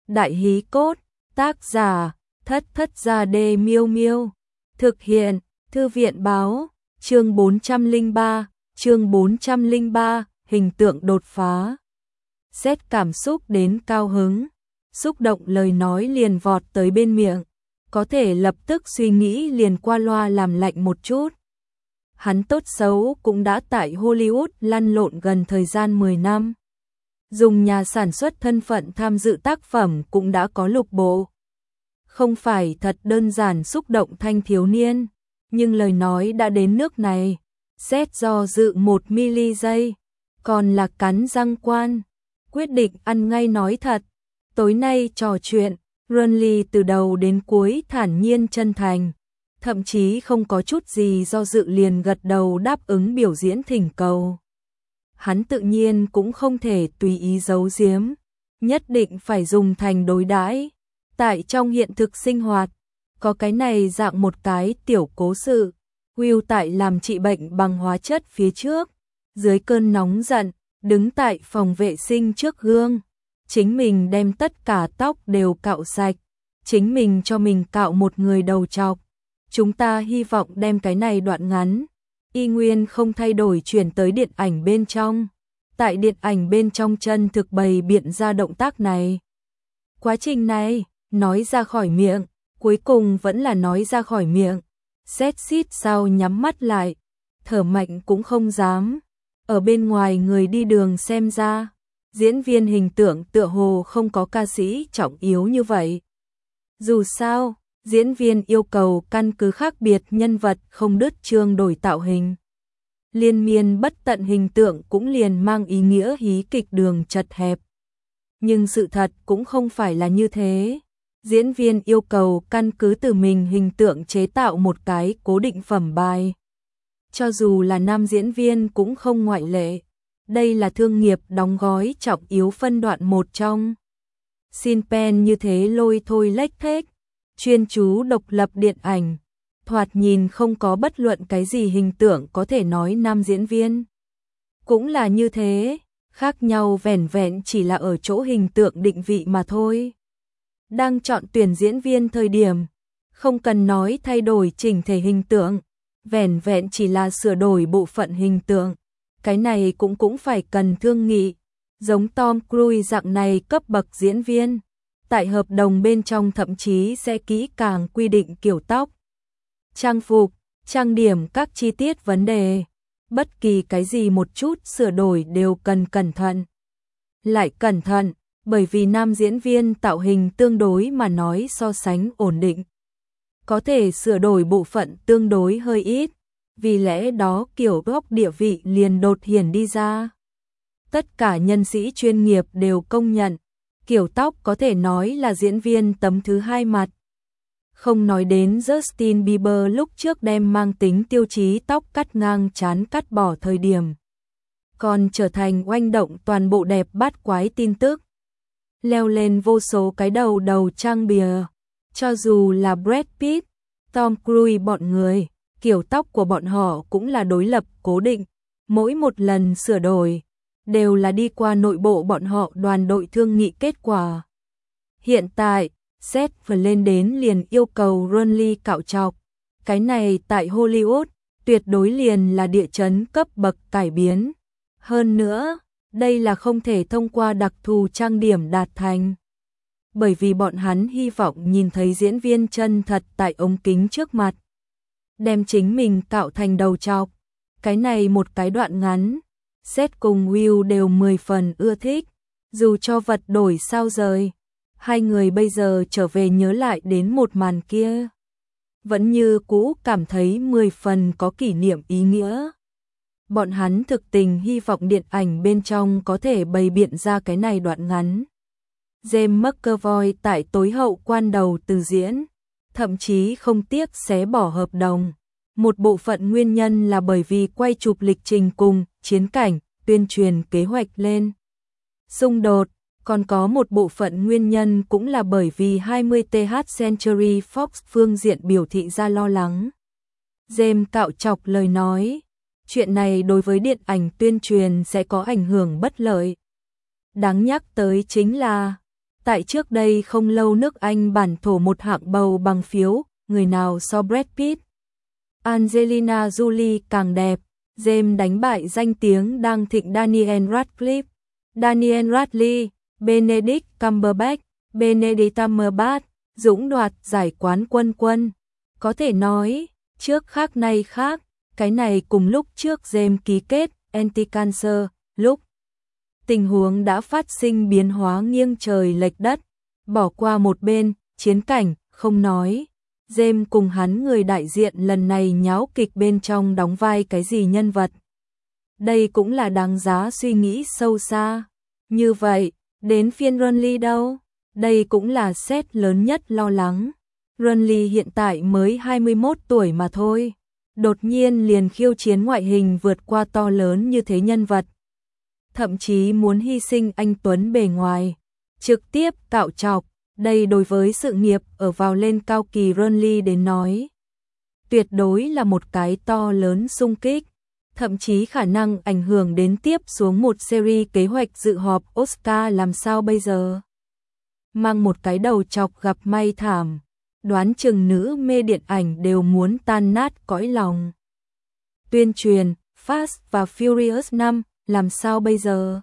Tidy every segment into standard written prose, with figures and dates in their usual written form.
Đại hí cốt, tác giả, Thất Thất Gia Đê Miêu Miêu. Thực hiện, Thư viện báo, chương 403, hình tượng đột phá. Xét cảm xúc đến cao hứng, xúc động lời nói liền vọt tới bên miệng, có thể lập tức suy nghĩ liền qua loa làm lạnh một chút. Hắn tốt xấu cũng đã tại Hollywood lăn lộn gần thời gian 10 năm. Dùng nhà sản xuất thân phận tham dự tác phẩm cũng đã có lục bộ. Không phải thật đơn giản xúc động thanh thiếu niên, nhưng lời nói đã đến nước này, xét do dự 1 giây, còn là cắn răng quan, quyết định ăn ngay nói thật. Tối nay trò chuyện, Runley từ đầu đến cuối thản nhiên chân thành, thậm chí không có chút gì do dự liền gật đầu đáp ứng biểu diễn thỉnh cầu. Hắn tự nhiên cũng không thể tùy ý giấu giếm, nhất định phải dùng thành đối đãi. Tại trong hiện thực sinh hoạt, có cái này dạng một cái tiểu cố sự. Will tại làm trị bệnh bằng hóa chất phía trước, dưới cơn nóng giận, đứng tại phòng vệ sinh trước gương. Chính mình đem tất cả tóc đều cạo sạch, chính mình cho mình cạo một người đầu trọc. Chúng ta hy vọng đem cái này đoạn ngắn, y nguyên không thay đổi chuyển tới điện ảnh bên trong. Tại điện ảnh bên trong chân thực bày biện ra động tác này. Quá trình này, nói ra khỏi miệng, cuối cùng vẫn là nói ra khỏi miệng. Xét xít sau nhắm mắt lại, thở mạnh cũng không dám. Ở bên ngoài người đi đường xem ra, diễn viên hình tượng tựa hồ không có ca sĩ trọng yếu như vậy. Dù sao, diễn viên yêu cầu căn cứ khác biệt nhân vật không đứt chương đổi tạo hình. Liên miên bất tận hình tượng cũng liền mang ý nghĩa hí kịch đường chật hẹp. Nhưng sự thật cũng không phải là như thế. Diễn viên yêu cầu căn cứ từ mình hình tượng chế tạo một cái cố định phẩm bài. Cho dù là nam diễn viên cũng không ngoại lệ. Đây là thương nghiệp đóng gói trọng yếu phân đoạn một trong. Sean Penn như thế lôi thôi lếch thếch, chuyên chú độc lập điện ảnh. Thoạt nhìn không có bất luận cái gì hình tượng có thể nói nam diễn viên. Cũng là như thế, khác nhau vẻn vẹn chỉ là ở chỗ hình tượng định vị mà thôi. Đang chọn tuyển diễn viên thời điểm, không cần nói thay đổi chỉnh thể hình tượng, vẻn vẹn chỉ là sửa đổi bộ phận hình tượng. Cái này cũng phải cần thương nghị, giống Tom Cruise dạng này cấp bậc diễn viên. Tại hợp đồng bên trong thậm chí sẽ kỹ càng quy định kiểu tóc, trang phục, trang điểm các chi tiết vấn đề. Bất kỳ cái gì một chút sửa đổi đều cần cẩn thận. Lại cẩn thận, bởi vì nam diễn viên tạo hình tương đối mà nói so sánh ổn định. Có thể sửa đổi bộ phận tương đối hơi ít, vì lẽ đó kiểu góc địa vị liền đột hiển đi ra. Tất cả nhân sĩ chuyên nghiệp đều công nhận, kiểu tóc có thể nói là diễn viên tấm thứ hai mặt. Không nói đến Justin Bieber lúc trước đem mang tính tiêu chí tóc cắt ngang trán cắt bỏ thời điểm. Còn trở thành oanh động toàn bộ đẹp bát quái tin tức. Leo lên vô số cái đầu trang bìa. Cho dù là Brad Pitt, Tom Cruise bọn người, kiểu tóc của bọn họ cũng là đối lập cố định. Mỗi một lần sửa đổi, đều là đi qua nội bộ bọn họ đoàn đội thương nghị kết quả. Hiện tại, Seth vừa lên đến liền yêu cầu Runley cạo trọc. Cái này tại Hollywood, tuyệt đối liền là địa chấn cấp bậc cải biến. Hơn nữa, đây là không thể thông qua đặc thù trang điểm đạt thành. Bởi vì bọn hắn hy vọng nhìn thấy diễn viên chân thật tại ống kính trước mặt. Đem chính mình cạo thành đầu trọc. Cái này một cái đoạn ngắn, Seth cùng Will đều 10 phần ưa thích. Dù cho vật đổi sao rời, hai người bây giờ trở về nhớ lại đến một màn kia, vẫn như cũ cảm thấy 10 phần có kỷ niệm ý nghĩa. Bọn hắn thực tình hy vọng điện ảnh bên trong có thể bày biện ra cái này đoạn ngắn. James McAvoy tại tối hậu quan đầu từ diễn, thậm chí không tiếc xé bỏ hợp đồng. Một bộ phận nguyên nhân là bởi vì quay chụp lịch trình cùng chiến cảnh, tuyên truyền kế hoạch lên xung đột. Còn có một bộ phận nguyên nhân cũng là bởi vì 20th Century Fox phương diện biểu thị ra lo lắng. James cạo chọc lời nói, chuyện này đối với điện ảnh tuyên truyền sẽ có ảnh hưởng bất lợi. Đáng nhắc tới chính là, Tại trước đây không lâu nước Anh bản thổ một hạng bầu bằng phiếu, người nào so Brad Pitt, Angelina Jolie càng đẹp, James đánh bại danh tiếng đang thịnh Daniel Radcliffe, Daniel Radcliffe, Benedict Cumberbatch, Benedict Cumberbatch, dũng đoạt giải quán quân. Có thể nói, trước khác nay khác, cái này cùng lúc trước James ký kết Anti-Cancer, lúc tình huống đã phát sinh biến hóa nghiêng trời lệch đất, bỏ qua một bên, chiến cảnh, không nói. James cùng hắn người đại diện lần này nháo kịch bên trong đóng vai cái gì nhân vật. Đây cũng là đáng giá suy nghĩ sâu xa. Như vậy, đến phiên Ronly đâu? Đây cũng là set lớn nhất lo lắng. Ronly hiện tại mới 21 tuổi mà thôi. Đột nhiên liền khiêu chiến ngoại hình vượt qua to lớn như thế nhân vật. Thậm chí muốn hy sinh anh tuấn bề ngoài. Trực tiếp cạo chọc. Đây đối với sự nghiệp ở vào lên cao kỳ Ronly đến nói. Tuyệt đối là một cái to lớn xung kích. Thậm chí khả năng ảnh hưởng đến tiếp xuống một series kế hoạch dự họp Oscar làm sao bây giờ. Mang một cái đầu chọc gặp may thảm. Đoán chừng nữ mê điện ảnh đều muốn tan nát cõi lòng. Tuyên truyền, Fast và Furious 5, làm sao bây giờ?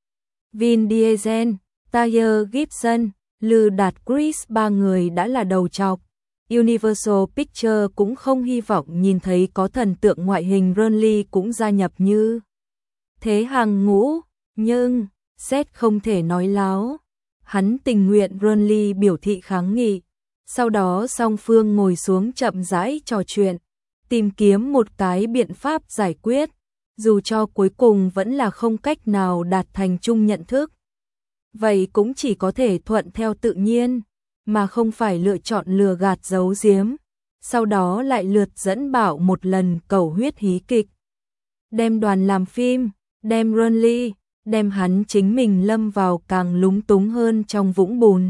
Vin Diesel, Taya Gibson, Lư Đạt Chris ba người đã là đầu chọc. Universal Pictures cũng không hy vọng nhìn thấy có thần tượng ngoại hình Ronly cũng gia nhập như thế hàng ngũ, nhưng Seth không thể nói láo. Hắn tình nguyện Ronly biểu thị kháng nghị. Sau đó song phương ngồi xuống chậm rãi trò chuyện, tìm kiếm một cái biện pháp giải quyết, dù cho cuối cùng vẫn là không cách nào đạt thành chung nhận thức. Vậy cũng chỉ có thể thuận theo tự nhiên, mà không phải lựa chọn lừa gạt giấu giếm, sau đó lại lượt dẫn bảo một lần cầu huyết hí kịch. Đem đoàn làm phim, đem Ronly, đem hắn chính mình lâm vào càng lúng túng hơn trong vũng bùn.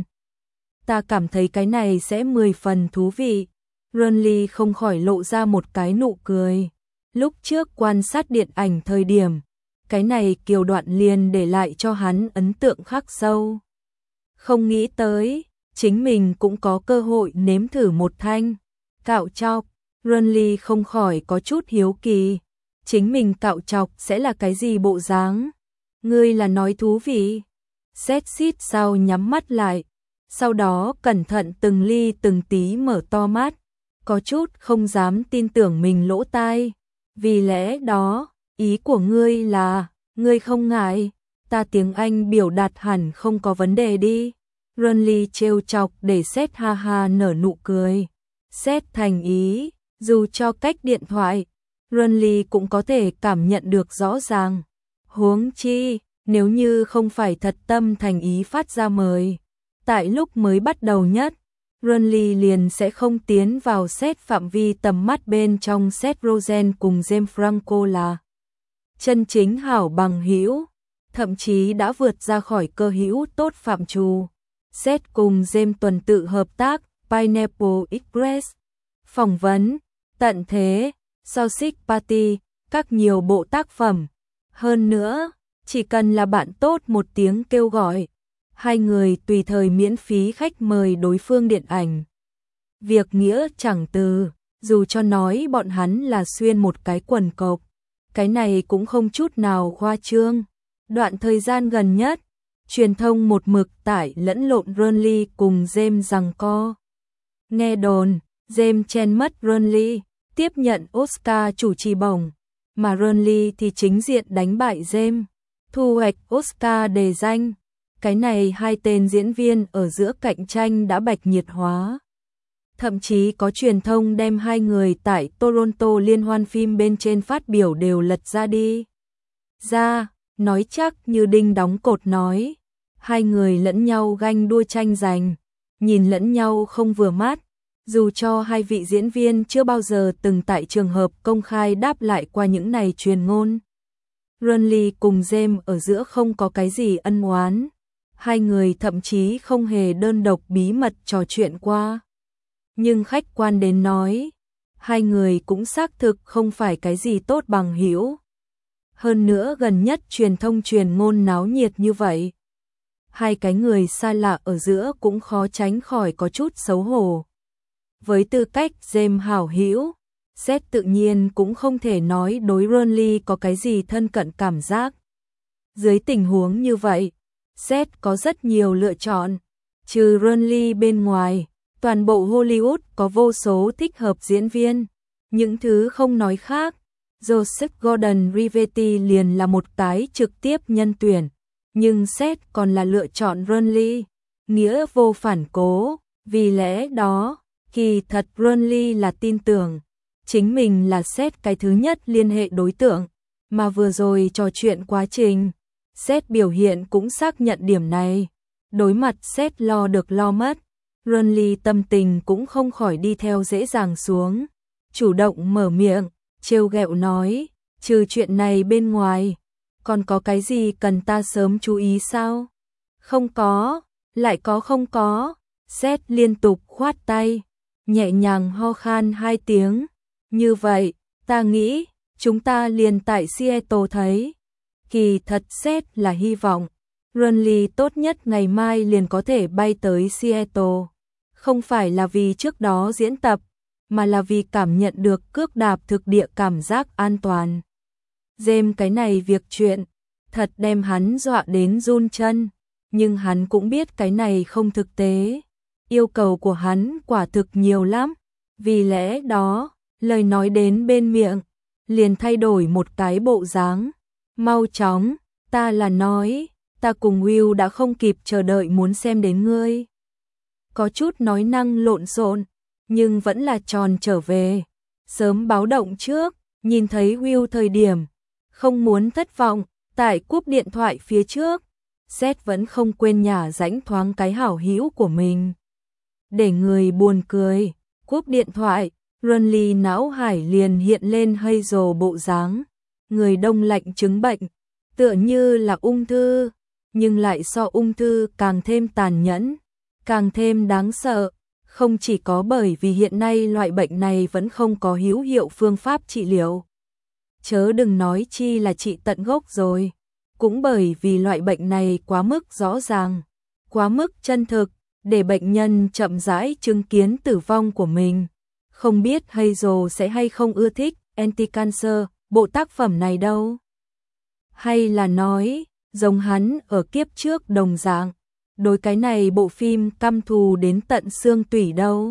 Ta cảm thấy cái này sẽ 10 phần thú vị. Ronly không khỏi lộ ra một cái nụ cười. Lúc trước quan sát điện ảnh thời điểm, cái này kiều đoạn liền để lại cho hắn ấn tượng khắc sâu. Không nghĩ tới, chính mình cũng có cơ hội nếm thử một thanh. Cạo chọc, Ronly không khỏi có chút hiếu kỳ. Chính mình cạo chọc sẽ là cái gì bộ dáng? Ngươi là nói thú vị. Seth xít sao nhắm mắt lại. Sau đó cẩn thận từng ly từng tí mở to mắt, có chút không dám tin tưởng mình lỗ tai. Vì lẽ đó, ý của ngươi là, ngươi không ngại, ta tiếng Anh biểu đạt hẳn không có vấn đề đi. Ronly trêu chọc để Seth ha ha nở nụ cười. Seth thành ý, dù cho cách điện thoại, Ronly cũng có thể cảm nhận được rõ ràng. Huống chi, nếu như không phải thật tâm thành ý phát ra mời. Tại lúc mới bắt đầu nhất, Ronly liền sẽ không tiến vào Seth phạm vi tầm mắt bên trong. Seth Rogen cùng James Franco là chân chính hảo bằng hữu, thậm chí đã vượt ra khỏi cơ hữu tốt phạm trù. Seth cùng James tuần tự hợp tác Pineapple Express, phỏng vấn, tận thế, Sausage Party, các nhiều bộ tác phẩm. Hơn nữa, chỉ cần là bạn tốt một tiếng kêu gọi, hai người tùy thời miễn phí khách mời đối phương điện ảnh. Việc nghĩa chẳng từ, dù cho nói bọn hắn là xuyên một cái quần cộc, cái này cũng không chút nào khoa trương. Đoạn thời gian gần nhất, truyền thông một mực tải lẫn lộn Ronly cùng James giằng co. Nghe đồn, James chen mất Ronly, tiếp nhận Oscar chủ trì bổng, mà Ronly thì chính diện đánh bại James, thu hoạch Oscar đề danh. Cái này hai tên diễn viên ở giữa cạnh tranh đã bạch nhiệt hóa. Thậm chí có truyền thông đem hai người tại Toronto liên hoan phim bên trên phát biểu đều lật ra đi. Nói chắc như đinh đóng cột nói. Hai người lẫn nhau ganh đua tranh giành, nhìn lẫn nhau không vừa mắt. Dù cho hai vị diễn viên chưa bao giờ từng tại trường hợp công khai đáp lại qua những này truyền ngôn. Ronly cùng James ở giữa không có cái gì ân oán. Hai người thậm chí không hề đơn độc bí mật trò chuyện qua. Nhưng khách quan đến nói, hai người cũng xác thực không phải cái gì tốt bằng hữu. Hơn nữa gần nhất truyền thông truyền ngôn náo nhiệt như vậy. hai cái người xa lạ ở giữa cũng khó tránh khỏi có chút xấu hổ. Với tư cách James hảo hữu, Seth tự nhiên cũng không thể nói đối Ronly có cái gì thân cận cảm giác. Dưới tình huống như vậy, Seth có rất nhiều lựa chọn. Trừ Ronly bên ngoài, toàn bộ Hollywood có vô số thích hợp diễn viên. Những thứ không nói khác, Joseph Gordon-Levitt liền là một cái trực tiếp nhân tuyển. Nhưng Seth còn là lựa chọn Ronly, nghĩa vô phản cố. Vì lẽ đó, kỳ thật Ronly là tin tưởng chính mình là Seth cái thứ nhất liên hệ đối tượng. Mà vừa rồi trò chuyện quá trình, Seth biểu hiện cũng xác nhận điểm này. Đối mặt Seth lo được lo mất, Ronly tâm tình cũng không khỏi đi theo dễ dàng xuống. Chủ động mở miệng, trêu ghẹo nói, trừ chuyện này bên ngoài, còn có cái gì cần ta sớm chú ý sao? Không có, lại có không có. Seth liên tục khoát tay, nhẹ nhàng ho khan 2 tiếng. Như vậy, ta nghĩ, chúng ta liền tại Seattle thấy. Kỳ thật Seth là hy vọng Ronly tốt nhất ngày mai liền có thể bay tới Seattle. Không phải là vì trước đó diễn tập, mà là vì cảm nhận được cước đạp thực địa cảm giác an toàn. James cái này việc chuyện, thật đem hắn dọa đến run chân, nhưng hắn cũng biết cái này không thực tế. Yêu cầu của hắn quả thực nhiều lắm, vì lẽ đó, lời nói đến bên miệng, liền thay đổi một cái bộ dáng. Mau chóng, ta là nói, ta cùng Will đã không kịp chờ đợi muốn xem đến ngươi. Có chút nói năng lộn xộn, nhưng vẫn là tròn trở về. Sớm báo động trước, nhìn thấy Will thời điểm, không muốn thất vọng, tại cúp điện thoại phía trước, Seth vẫn không quên nhả rãnh thoáng cái hảo hữu của mình. Để người buồn cười, cúp điện thoại, Ronly não hải liền hiện lên Hazel bộ dáng, người đông lạnh chứng bệnh, tựa như là ung thư, nhưng lại so ung thư càng thêm tàn nhẫn, càng thêm đáng sợ. Không chỉ có bởi vì hiện nay loại bệnh này vẫn không có hữu hiệu phương pháp trị liệu, chớ đừng nói chi là trị tận gốc rồi, cũng bởi vì loại bệnh này quá mức rõ ràng, quá mức chân thực, để bệnh nhân chậm rãi chứng kiến tử vong của mình. Không biết Hazel sẽ hay không ưa thích Anti-Cancer, bộ tác phẩm này đâu. Hay là nói, giống hắn ở kiếp trước đồng dạng, đối cái này bộ phim căm thù đến tận xương tủy đâu.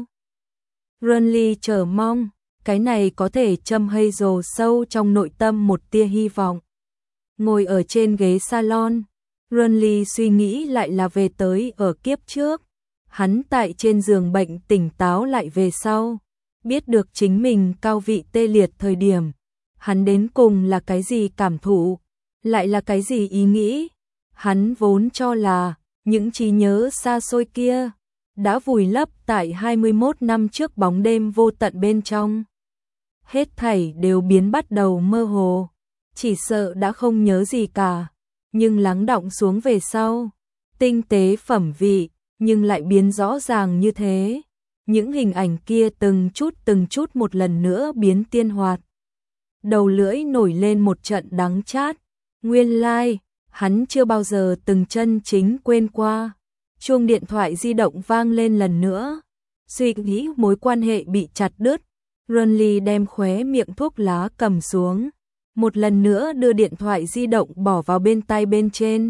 Ronly chờ mong, cái này có thể châm Hazel sâu trong nội tâm một tia hy vọng. Ngồi ở trên ghế salon, Ronly suy nghĩ lại là về tới ở kiếp trước. Hắn tại trên giường bệnh tỉnh táo lại về sau, biết được chính mình cao vị tê liệt thời điểm. Hắn đến cùng là cái gì cảm thụ, lại là cái gì ý nghĩ. Hắn vốn cho là những trí nhớ xa xôi kia đã vùi lấp tại 21 năm trước bóng đêm vô tận bên trong. Hết thảy đều biến bắt đầu mơ hồ, chỉ sợ đã không nhớ gì cả, nhưng lắng đọng xuống về sau, tinh tế phẩm vị, nhưng lại biến rõ ràng như thế. Những hình ảnh kia từng chút một lần nữa biến tiên hoạt. Đầu lưỡi nổi lên một trận đắng chát, nguyên lai, hắn chưa bao giờ từng chân chính quên qua. Chuông điện thoại di động vang lên lần nữa, suy nghĩ mối quan hệ bị chặt đứt. Ronly đem khóe miệng thuốc lá cầm xuống, một lần nữa đưa điện thoại di động bỏ vào bên tai bên trên.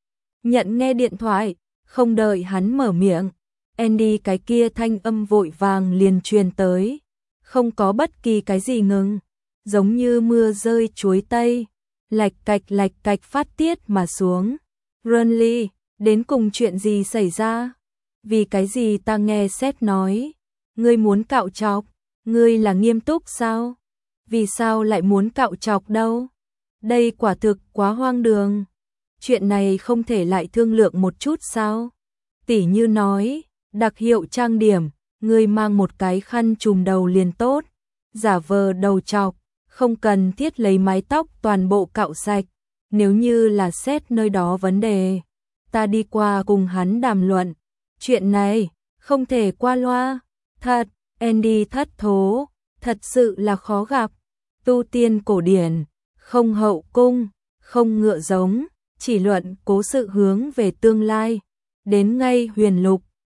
Nhận nghe điện thoại, không đợi hắn mở miệng, Andy cái kia thanh âm vội vàng liền truyền tới, không có bất kỳ cái gì ngừng, giống như mưa rơi chuối tây, lạch cạch phát tiết mà xuống. Ronly, đến cùng chuyện gì xảy ra? Vì cái gì ta nghe Seth nói, ngươi muốn cạo trọc, ngươi là nghiêm túc sao? Vì sao lại muốn cạo trọc đâu? Đây quả thực quá hoang đường. Chuyện này không thể lại thương lượng một chút sao? Tỉ như nói, đặc hiệu trang điểm, ngươi mang một cái khăn trùm đầu liền tốt, giả vờ đầu trọc, không cần thiết lấy mái tóc toàn bộ cạo sạch. Nếu như là Seth nơi đó vấn đề, ta đi qua cùng hắn đàm luận. Chuyện này, không thể qua loa. Thật, Andy thất thố, thật sự là khó gặp. Tu tiên cổ điển, không hậu cung, không ngựa giống, chỉ luận cố sự hướng về tương lai, đến ngay huyền lục,